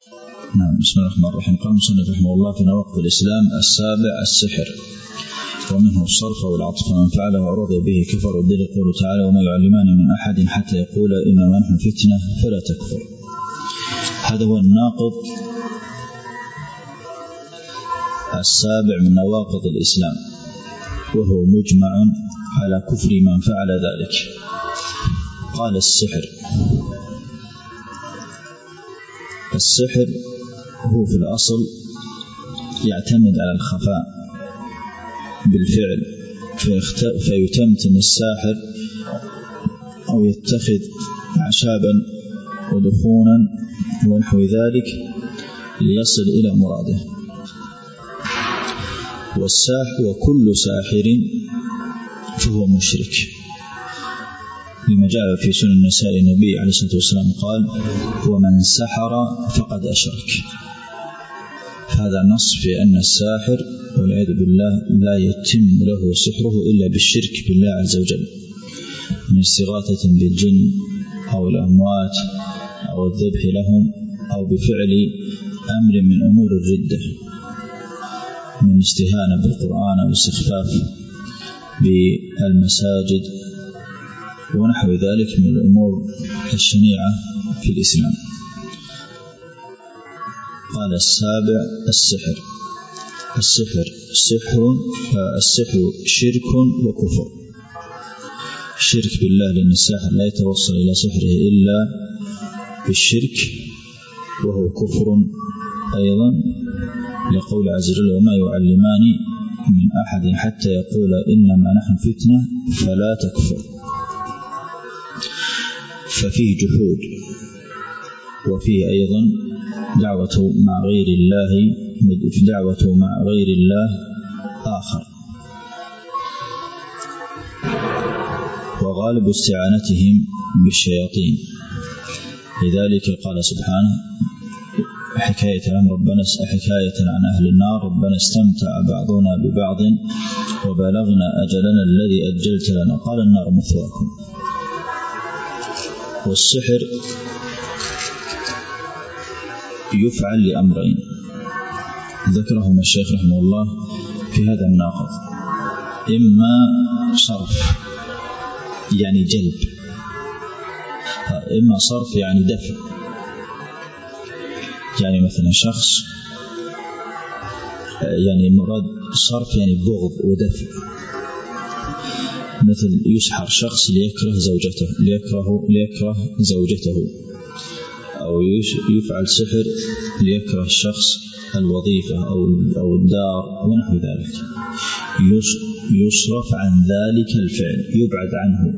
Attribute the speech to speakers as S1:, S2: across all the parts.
S1: نعم. بسم الله الرحمن الرحيم. قال المصنف رحمه الله في نواقض الإسلام: السابع السحر، ومنه الصرف والعطف، فمن فعله ورضي به كفر. والدليل قوله تعالى: وما يعلمان من أحد حتى يقول إنما نحن فتنة فلا تكفر. هذا هو الناقض السابع من نواقض الإسلام، وهو مجمع على كفر من فعل ذلك. قال: السحر هو في الأصل يعتمد على الخفاء بالفعل، فيتمتم الساحر أو يتخذ أعشابا ودخونا ونحو ذلك ليصل إلى مراده. وكل ساحر فهو مشرك، لما جاء في سنن النسائي النبي عليه الصلاة والسلام قال: ومن سحر فقد أشرك. هذا نص في أن الساحر والعياذ بالله لا يتم له سحره إلا بالشرك بالله عز وجل، من استغاثة بالجن أو الأموات أو الذبح لهم أو بفعل أمر من أمور الردة، من استهانة بالقرآن أو استخفاف بالمساجد ونحو ذلك من الأمور الشنيعة في الإسلام. قال: السابع السحر شرك وكفر. شرك بالله، لأن الساحر لا يتوصل إلى سحره إلا بالشرك، وهو كفر أيضا، لقول عز وجل: وما يعلمان من أحد حتى يقول إنما نحن فتنة فلا تكفر. ففيه جحود، وفيه أيضا دعوة مع غير الله آخر، وغالب استعانتهم بالشياطين. لذلك قال سبحانه حكاية عن أهل النار: ربنا استمتع بعضنا ببعض وبلغنا أجلنا الذي أجلت لنا قال النار مثواكم. والسحر يفعل لأمرين ذكرهما الشيخ رحمه الله في هذا الناقض: إما صرف يعني جلب، إما صرف يعني دفع. يعني مثلا شخص، يعني مراد صرف يعني بغض ودفع، مثل يسحر شخص ليكره زوجته، أو يفعل سحر ليكره الشخص الوظيفة أو الدار ونحو ذلك، يصرف عن ذلك الفعل، يبعد عنه.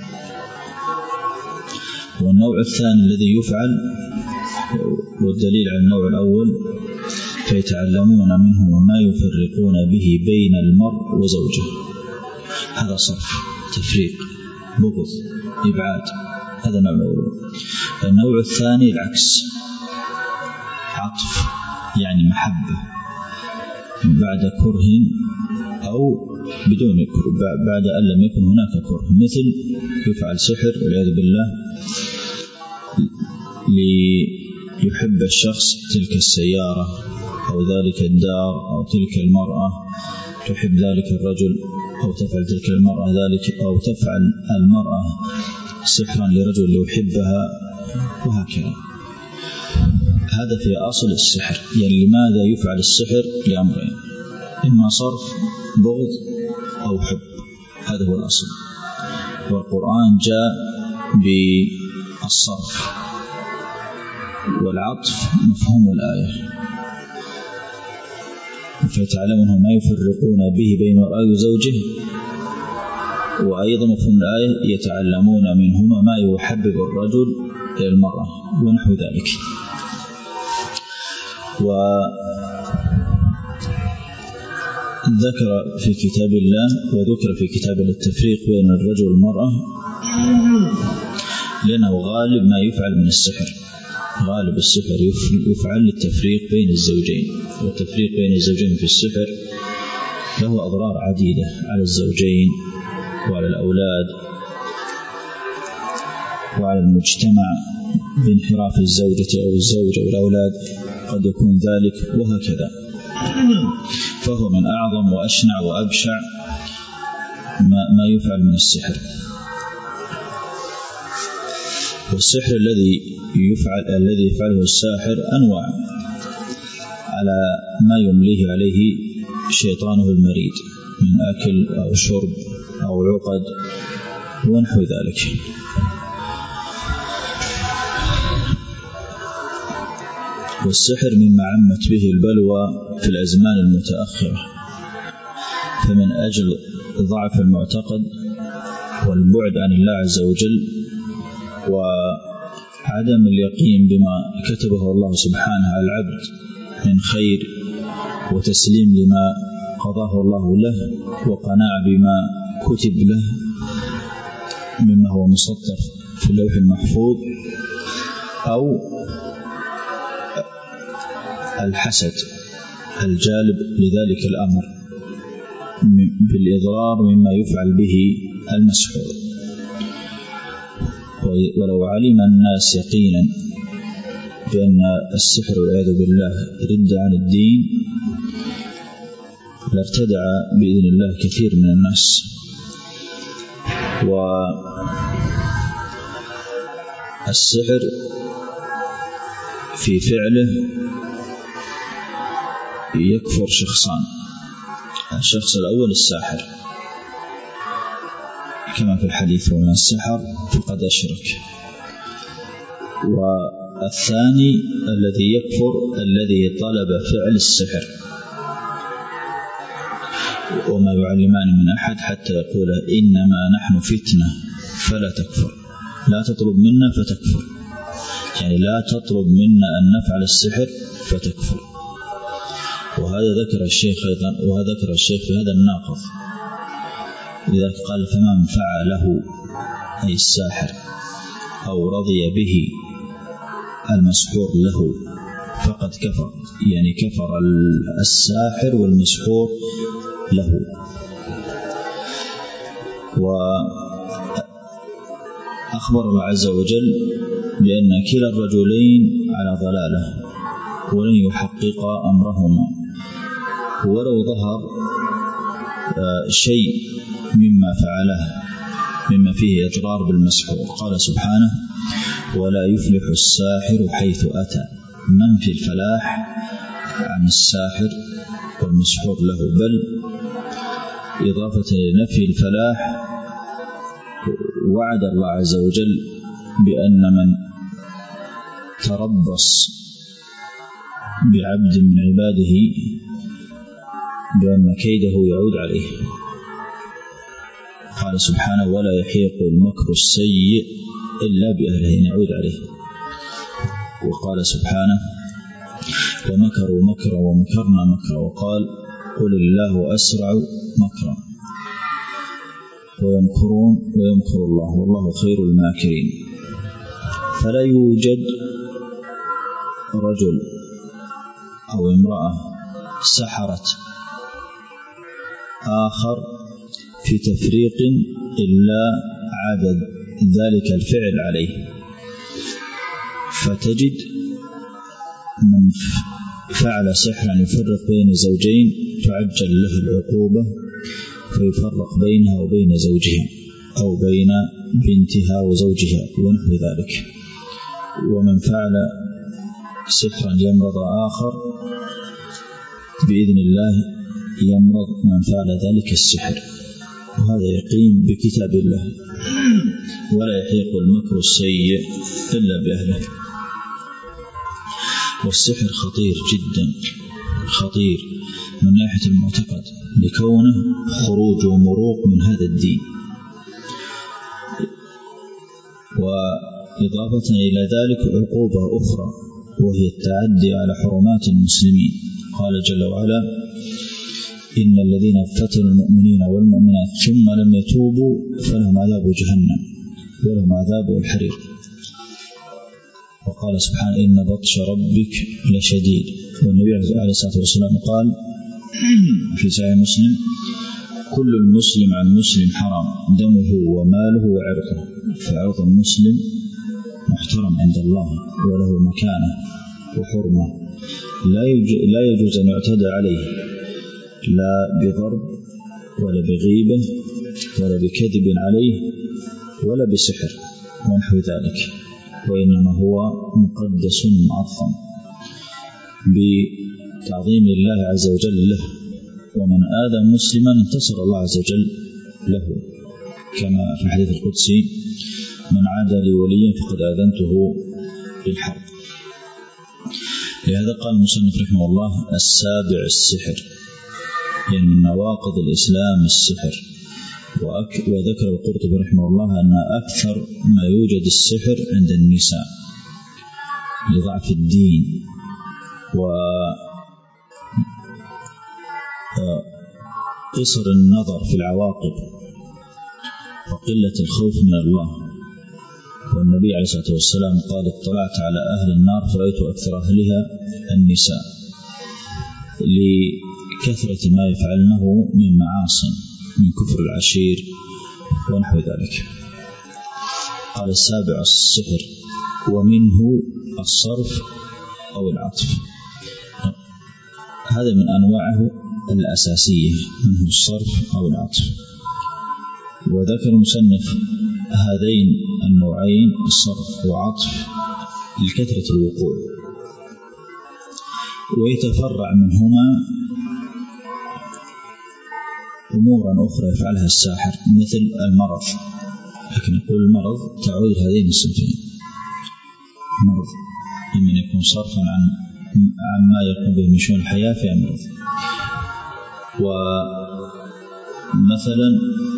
S1: والنوع الثاني الذي يفعل، والدليل على النوع الأول: فيتعلمون منه ما يفرقون به بين المرء وزوجه. هذا صرف، تفريق، بغض، إبعاد، هذا النوع الأول. النوع الثاني العكس، عطف يعني محبة بعد كره أو بدون كره، بعد أن لم يكن هناك كره. مثل يفعل سحر والعياذ بالله ليحب الشخص تلك السيارة أو ذلك الدار أو تلك المرأة، تحب ذلك الرجل، أو تفعل تلك المرأة ذلك، أو تفعل المرأة سحرا لرجل ليحبها، وهكذا. هذا في أصل السحر. يعني لماذا يفعل السحر؟ لأمرين: إما صرف بغض أو حب، هذا هو الأصل. والقرآن جاء بالصرف والعطف مفهوم الآية: فيتعلمون ما يفرقون به بين المرء وزوجه، وأيضا مفهوم الآية: يتعلمون منهما ما يحبب الرجل إلى المرأة ونحو ذلك. وذكر في كتاب الله وذكر في كتاب التفريق بين الرجل والمرأة، لأنه غالب ما يفعل من السحر. غالب السحر يفعل للتفريق بين الزوجين، والتفريق بين الزوجين في السحر له أضرار عديدة على الزوجين وعلى الأولاد وعلى المجتمع بانحراف الزوجة أو الزوج أو الأولاد قد يكون ذلك، وهكذا. فهو من أعظم وأشنع وأبشع ما يفعل من السحر. والسحر الذي يفعله الساحر أنواع على ما يمليه عليه شيطانه المريد من أكل أو شرب أو عقد ونحو ذلك. والسحر مما عمت به البلوى في الأزمان المتأخرة، فمن أجل ضعف المعتقد والبعد عن الله عز وجل وعدم اليقين بما كتبه الله سبحانه على العبد من خير وتسليم لما قضاه الله له وقناعة بما كتب له مما هو مسطر في اللوح المحفوظ، أو الحسد الجالب لذلك الأمر بالإضرار مما يفعل به المسحور. ولو علم الناس يقينا بأن السحر والعياذ بالله رد عن الدين لارتدع بإذن الله كثير من الناس. والسحر في فعله يكفر شخصان: الشخص الأول الساحر كما في الحديث ومن السحر فقد أشرك، والثاني الذي يكفر الذي طلب فعل السحر. وما يعلمان من أحد حتى يقول إنما نحن فتنة فلا تكفر، لا تطلب منا فتكفر، يعني لا تطلب منا أن نفعل السحر فتكفر. وهذا ذكر الشيخ أيضا، وهذا ذكر الشيخ في هذا الناقض، لذلك قال: فمن فعله أي الساحر أو رضي به المسحور له فقد كفر، يعني كفر الساحر والمسحور له. وأخبر الله عز وجل بأن كلا الرجلين على ضلالة ولن يحقق أمرهما، ولو ظهر شيء مما فعله مما فيه إضرار بالمسحور. قال سبحانه: ولا يفلح الساحر حيث أتى. منفي الفلاح عن الساحر والمسحور له، بل إضافة لنفي الفلاح وعد الله عز وجل بأن من تربص بعبد من عباده بأن كيده يعود عليه. قال سبحانه: ولا يحيق المكر السيء إلا بأهله، يعود عليه. وقال سبحانه: ومكروا مكرا ومكرنا مكرا، وقال: قل الله أسرع مكرا ويمكرون ويمكر الله والله خير الماكرين. فلا يوجد رجل أو امرأة سحرت آخر في تفريق إلا عاد ذلك الفعل عليه. فتجد من فعل سحرا يفرق بين زوجين تعجل له العقوبة فيفرق بينها وبين زوجها أو بين بنتها وزوجها ونحو ذلك. ومن فعل سحرا يمرض آخر بإذن الله يمرض من فعل ذلك السحر، وهذا يقيم بكتاب الله. ولا يحيق المكر السيء إلا بأهله. والسحر خطير جدا، خطير من ناحية المعتقد لكونه خروج ومروق من هذا الدين. وإضافة إلى ذلك عقوبة أخرى وهي التعدي على حرمات المسلمين. قال جل وعلا: إن الذين فتنوا المؤمنين والمؤمنات ثم لم يتوبوا فلهم عذاب جهنم ولهم عذاب الحريق. وقال سبحانه: إن بطش ربك لشديد. والنبي عليه الصلاة والسلام قال في صحيح مسلم: كل المسلم عن مسلم حرام، دمه وماله وعرضه. فعرض المسلم محترم عند الله وله مكانة وحرمة لا يجوز أن يعتدى عليه لا بضرب ولا بغيبة ولا بكذب عليه ولا بسحر ونحو ذلك، وإنما هو مقدس معظم بتعظيم الله عز وجل له، ومن آذى مسلما انتصر الله عز وجل له، كما في الحديث القدسي: من عادى لي وليا فقد آذنته بالحرب. لهذا قال المصنف رحمه الله: السابع السحر، يعني من نواقض الإسلام السحر. وذكر القرطبي رحمه الله أن أكثر ما يوجد السحر عند النساء لضعف الدين وقصر النظر في العواقب وقلة الخوف من الله. والنبي عليه الصلاة والسلام قال: اطلعت على أهل النار فرأيت أكثر أهلها النساء، لكثرة ما يفعلنه من معاصٍ من كفر العشير ونحو ذلك. قال: السابع السحر، ومنه الصرف أو العطف. هذا من أنواعه الأساسية، منه الصرف أو العطف. وذكر المصنف هذين النوعين الصرف وعطف لكثرة الوقوع، ويتفرع منهما أمورا أخرى يفعلها الساحر مثل المرض، لكن يقول المرض تعود هذين الصنفين: مرض إما يكون صرفا عما يقوم به من شؤون الحياة في مرض، ومثلا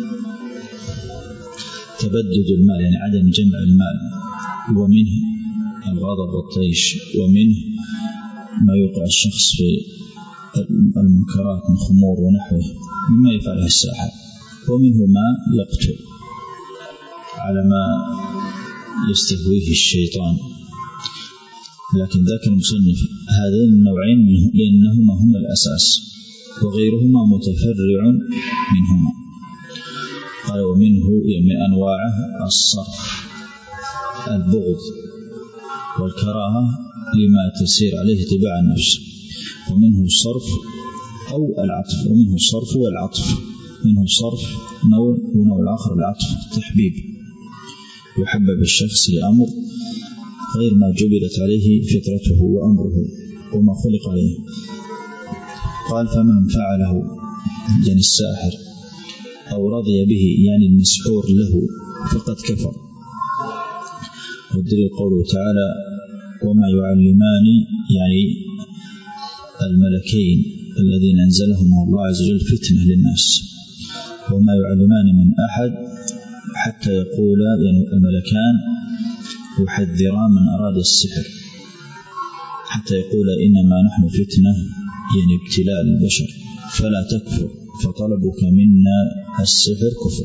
S1: تبدد المال يعني عدم جمع المال، ومنه الغضب والطيش، ومنه ما يوقع الشخص في المنكرات من خمور ونحوه مما يفعلها الساحر، ومنه ما يقتل على ما يستهويه الشيطان. لكن ذاك المصنف هذين النوعين لأنهما هما الأساس وغيرهما متفرع منهما. قال: ومنه من أنواعه الصرف، البغض والكراهة لما تسير عليه تباع النفس، ومنه الصرف أو العطف، ومنه الصرف والعطف. منه الصرف نوع، ونوع الآخر العطف تحبيب، يحبب الشخص لأمر غير ما جبلت عليه فطرته وأمره وما خلق عليه. قال: فمن فعله يعني الساحر أو رضي به يعني المسحور له فقد كفر. والدليل قوله تعالى: وما يعلمان، يعني الملكين الذين أنزلهم الله عز وجل فتنة للناس. وما يعلمان من أحد حتى يقول، يعني الملكان يحذران من أراد السحر حتى يقول إنما نحن فتنة، يعني ابتلاء البشر، فلا تكفر فطلبك منا السحر كفر.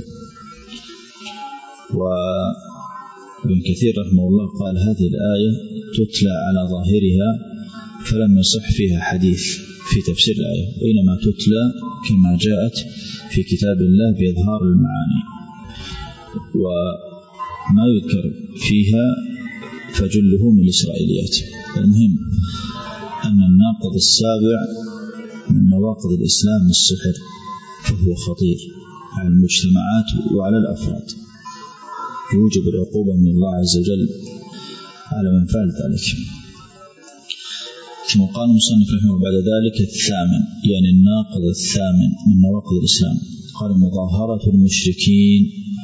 S1: وابن كثير رحمه الله قال: هذه الآية تتلى على ظاهرها فلم يصح فيها حديث في تفسير الآية، وإنما تتلى كما جاءت في كتاب الله بإظهار المعاني، وما يذكر فيها فجله من الإسرائيليات. المهم أن الناقض السابع من نواقض الإسلام السحر، فهو خطير على المجتمعات وعلى الأفراد، يوجب العقوبة من الله عز وجل على من فعل ذلك. ثم قال المصنف رحمه بعد ذلك: الثامن، يعني الناقض الثامن من نواقض الإسلام. قال: مظاهرة المشركين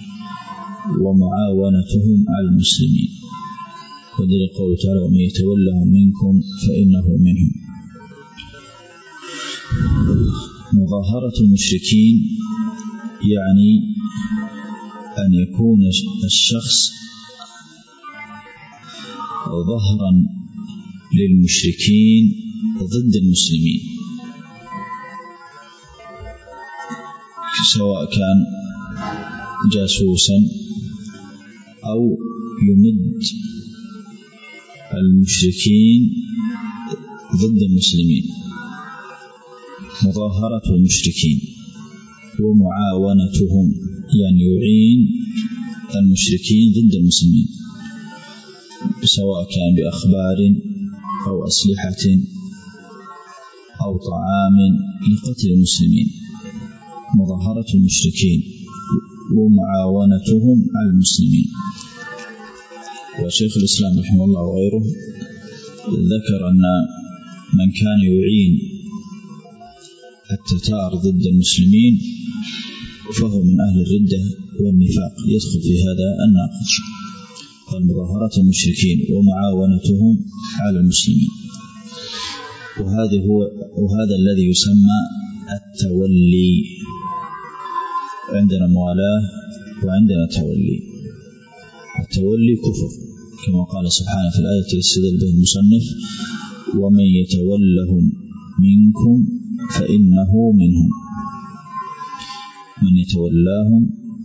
S1: ومعاونتهم على المسلمين. ودليل قوله تعالى: ومن يتولهم منكم فإنه منهم. مظاهرة المشركين يعني أن يكون الشخص ظهرا للمشركين ضد المسلمين، سواء كان جاسوسا أو يمد المشركين ضد المسلمين. مظاهرة المشركين ومعاونتهم يعني يعين المشركين ضد المسلمين. سواء كان بأخبار أو أسلحة أو طعام لقتل المسلمين، مظاهرة المشركين ومعاونتهم على المسلمين. وشيخ الإسلام رحمه الله وغيره ذكر أن من كان يعين التتار ضد المسلمين فهو من أهل الردة والنفاق، يدخل في هذا الناقض، والمظاهرة المشركين ومعاونتهم على المسلمين. وهذا الذي يسمى التولي. عندنا موالاة وعندنا تولي. التولي كفر كما قال سبحانه في الآية التي استدل بها المصنف: ومن يتولهم منكم فإنه منهم. من يتولاهم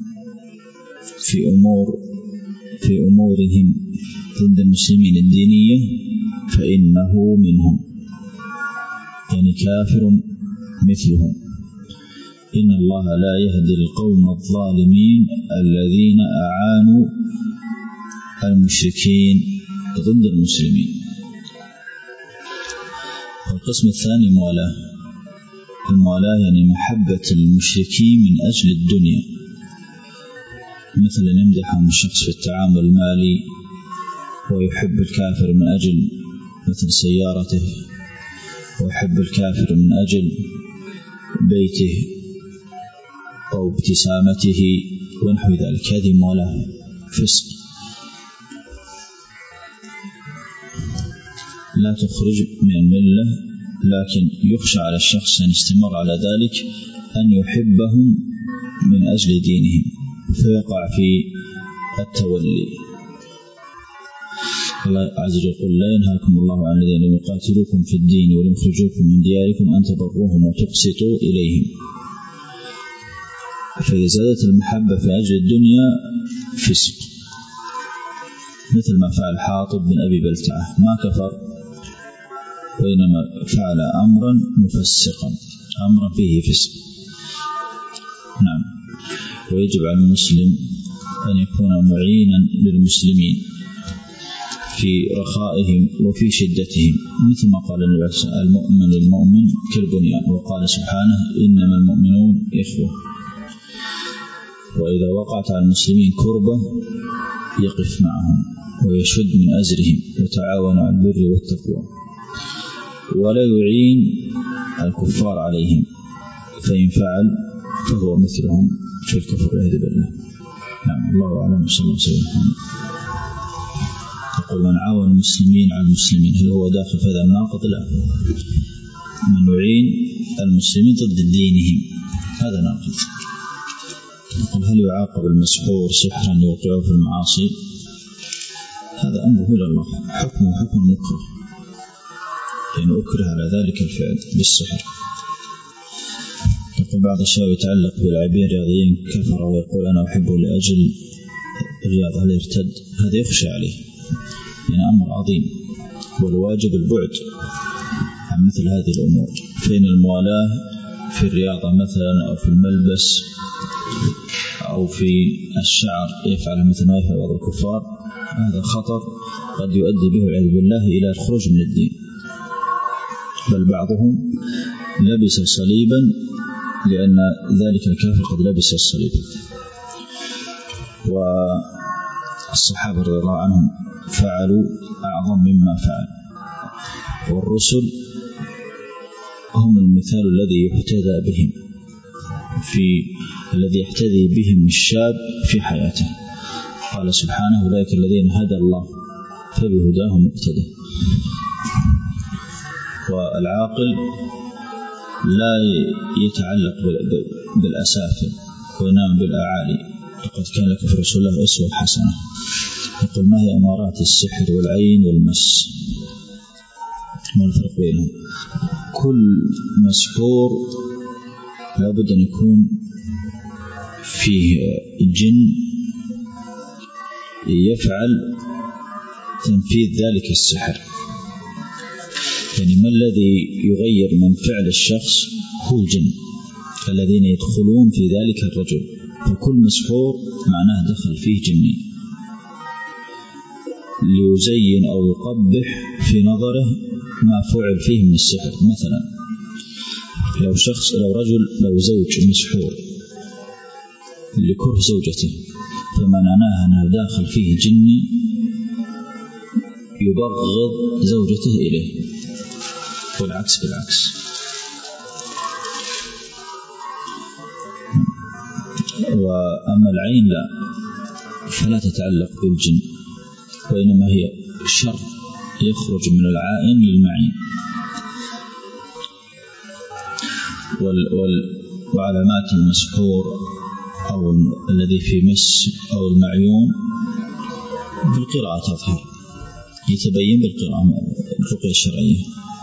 S1: في أمورهم ضد المسلمين الدينية فإنه منهم، يعني كافر مثلهم. إن الله لا يهدي القوم الظالمين الذين أعانوا المشركين ضد المسلمين. القسم الثاني الموالاة يعني محبة المشركين من أجل الدنيا، مثل أن يمدحهم الشخص في التعامل المالي ويحب الكافر من أجل مثل سيارته، ويحب الكافر من أجل بيته أو ابتسامته ونحو ذلك. هذه موالاة فسق لا تخرج من الملة، لكن يخشى على الشخص أن استمر على ذلك أن يحبهم من أجل دينهم فيقع في التولي. الله عز وجل يقول: لا ينهاكم الله عن الذين لم يقاتلوكم في الدين ولم يخرجوكم من دياركم أن تبروهم وتقسطوا إليهم. فإذا زادت المحبة في أجل الدنيا فسق، مثل ما فعل حاطب بن أبي بلتعة، ما كفر وإنما فعل أمرا مفسقا، أمرا فيه فسق. نعم. ويجب على المسلم أن يكون معينا للمسلمين في رخائهم وفي شدتهم، مثل ما قال النبي: المؤمن للمؤمن كالبنيان. وقال سبحانه: إنما المؤمنون إخوة. وإذا وقعت على المسلمين كربة يقف معهم ويشد من أزرهم وتعاون على البر والتقوى، ولا يعين الكفار عليهم، فإن فعل فهو مثلهم في الكفر والعياذ بالله. نعم. الله أعلم. صلى الله عليه وسلم. يقول: من عاون المسلمين على المسلمين هل هو داخل في هذا الناقض؟ لا. من يعين المسلمين ضد دينهم هذا ناقض. يقول: هل يعاقب المسحور سحرا يوقعه في المعاصي؟ هذا أمره إلى الله، حكمه حكم المكره، يعني أكره على ذلك الفعل بالسحر. يقول: بعض الشباب يتعلق بلاعبين رياضيين كفر ويقول: أنا أحبه لأجل الرياضة، هل يرتد؟ هذا يخشى عليه، يعني أمر عظيم، والواجب البعد عن مثل هذه الأمور. فإن الموالاة في الرياضة مثلا أو في الملبس أو في الشعر يفعل مثل ما يفعل بعض الكفار، هذا خطر قد يؤدي به والعياذ بالله إلى الخروج من الدين. بل بعضهم لبس صليبا لأن ذلك الكافر قد لبس الصليب. والصحابة رضي الله عنهم فعلوا أعظم مما فعل، والرسل هم المثال الذي يحتذى بهم، الذي يحتذي بهم الشاب في حياته. قال سبحانه: أولئك الذين هدى الله فبهداهم مقتدى. والعاقل لا يتعلق بالأسافل وينام بالأعالي. لقد كان لكم في رسول الله أسوة حسنة. يقول: ما هي أمارات السحر والعين والمس؟ ما الفرق بينهم؟ كل مسحور لابد أن يكون فيه جن يفعل تنفيذ ذلك السحر. يعني ما الذي يغير من فعل الشخص؟ هو الجن الذين يدخلون في ذلك الرجل، فكل مسحور معناه دخل فيه جني. ليزين أو يقبح في نظره ما فعل فيه من السحر. مثلا لو زوج مسحور لكره زوجته فمنعناها أنها داخل فيه جني يبغض زوجته إليه، والعكس بالعكس. وأما العين لا، فلا تتعلق بالجن، وإنما هي شر يخرج من العائن للمعين. وعلامات المسحور أو الذي في مس أو المعيون بالقراءة تظهر، يتبين بالقراءة الرقية الشرعية.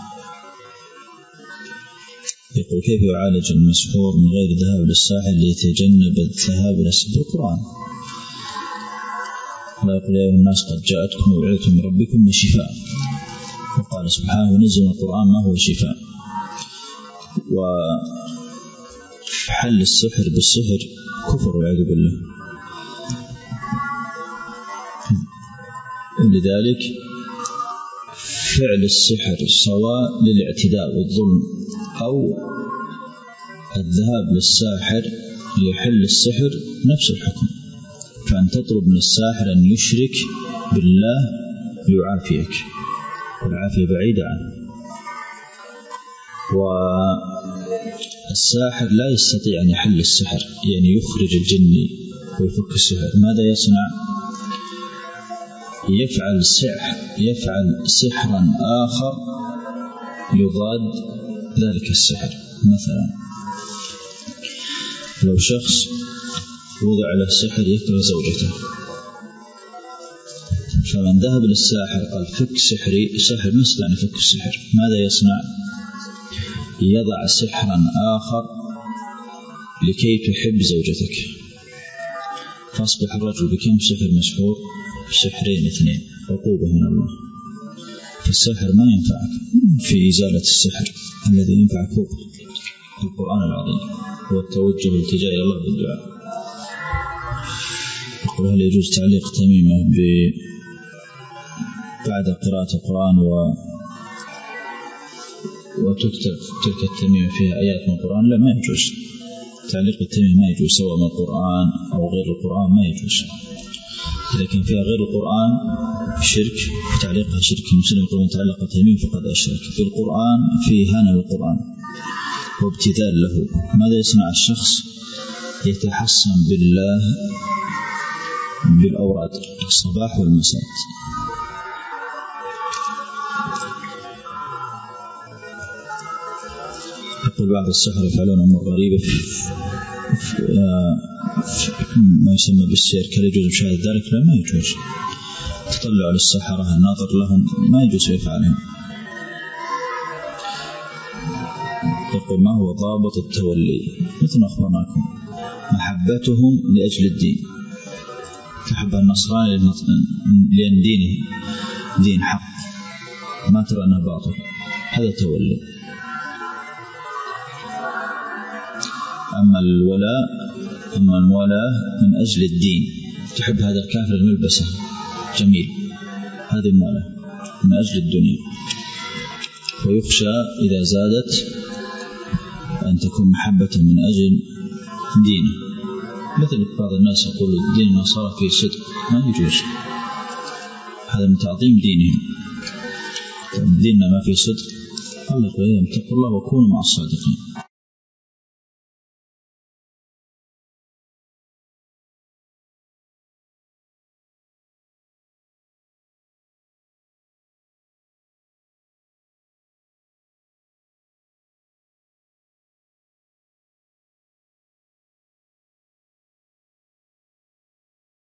S1: يقول كيف يعالج المسحور من غير ذهاب للساحر ليتجنب الذهاب إلى القرآن؟ لا يقول يا أيها الناس قد جاءتكم موعظة من ربكم وشفاء، وقال سبحانه ونزل القرآن ما هو شفاء. وحل السحر بالسحر كفر والعياذ بالله. لذلك فعل السحر سواء للاعتداء والظلم أو الذهاب للساحر ليحل السحر نفس الحكم. فأن تطلب من الساحر أن يشرك بالله ليعافيك، والعافية بعيدة عنه. والساحر لا يستطيع أن يحل السحر، يعني يخرج الجن ويفك السحر. ماذا يصنع؟ يفعل سحرا آخر يضاد ذلك السحر. مثلا لو شخص وضع له السحر يكره زوجته، فمن ذهب للساحر قال فك سحري، الساحر ما يستطيع أن يفك السحر. ماذا يصنع؟ يضع سحرا آخر لكي تحب زوجتك، فأصبح الرجل بكم سحر مسحور؟ سحرين اثنين، عقوبة من الله. فالسحر ما ينفعك في إزالة السحر، الذي ينفعك هو القرآن العظيم، هو التوجه والالتجاء إلى الله بالدعاء. يقول هل يجوز تعليق تميمة بعد قراءة القرآن وتكتب تلك التميمة فيها آيات من القرآن؟ لا، ما يجوز تعليق التميمة، ما يجوز سواء من القرآن أو غير القرآن، ما يجوز. إذا كان فيها غير القرآن شرك فتعليقها شرك. المسلم يقول من تعلق التميم فقد أشرك. في القرآن فيه هنا بالقرآن وابتذال له. ماذا يصنع الشخص؟ يتحصن بالله بالأوراد الصباح والمساء. يقول بعض السحرة يفعلون أمور غريبة في ما يسمى بالسير، كلا يجوز مشاهدة ذلك؟ لا، ما يجوز. تطلع على السحرة الناظر لهم ما يجوز يفعلهم. يقول ما هو ضابط التولي؟ مثل ما أخبرناكم، محبتهم لأجل الدين، تحب النصراني لأن دينه دين حق ما ترى أنه باطل، هذا تولي. أما المولاة من أجل الدين، تحب هذا الكافر الملبسه جميل، هذه المولاة من أجل الدنيا. ويخشى إذا زادت أن تكون محبة من أجل دينه، مثل بعض الناس يقول دين النصارى فيه صدق، ما يجوز، هذا من تعظيم دينهم. ديننا ما فيه صدق، الله يقول اتقوا الله وكونوا مع الصادقين.